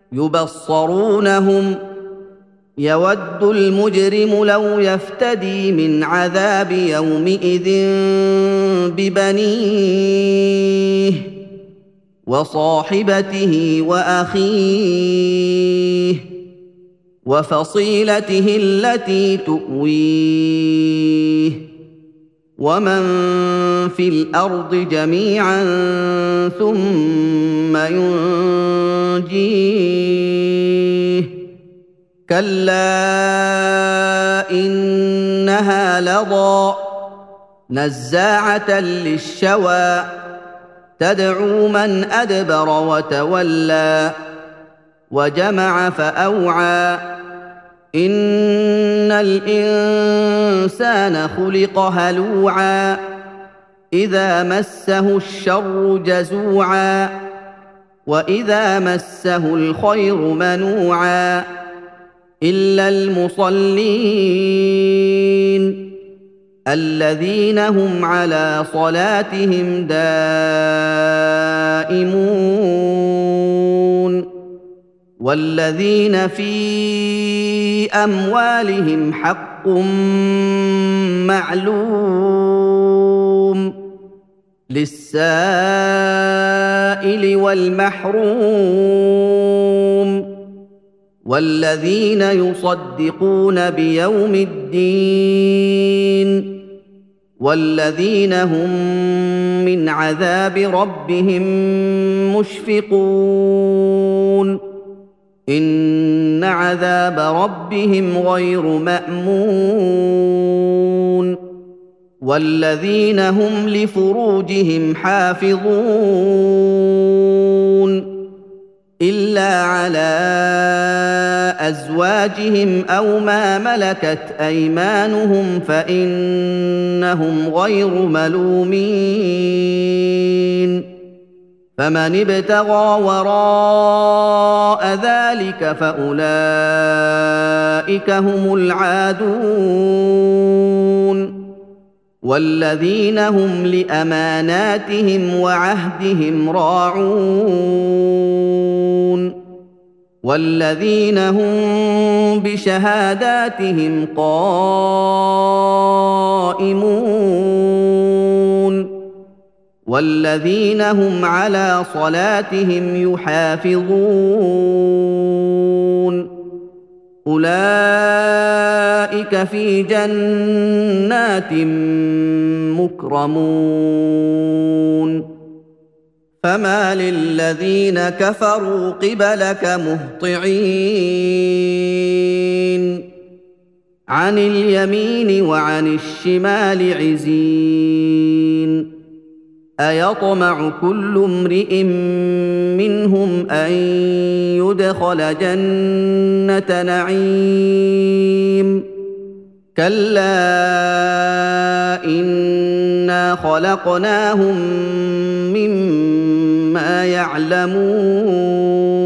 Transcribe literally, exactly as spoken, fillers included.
يبصرونهم يود المجرم لو يفتدي من عذاب يومئذ ببنيه وصاحبته واخيه وفصيلته التي تؤويه ومن في الارض جميعا ثم ينجيه كلا انها لظى نزاعه للشوى تدعو من ادبر وتولى وجمع فاوعى ان الانسان خلق هلوعا اذا مسه الشر جزوعا واذا مسه الخير منوعا الا المصلين الذين هم على صلاتهم دائمون والذين في اموالهم حق معلوم للسائل والمحروم والذين يصدقون بيوم الدين والذين هم من عذاب ربهم مشفقون ان عذاب ربهم غير مأمون والذين هم لفروجهم حافظون الا على ازواجهم او ما ملكت ايمانهم فانهم غير ملومين فمن ابتغى وراء ذلك فاولئك هم العادون والذين هم لاماناتهم وعهدهم راعون والذين هم بشهاداتهم قائمون والذين هم على صلاتهم يحافظون اولئك في جنات مكرمون فما للذين كفروا قبلك مهطعين عن اليمين وعن الشمال عزين ايطمع كل امرئ منهم ان يدخل جنه نعيم كلا انا خلقناهم مما يعلمون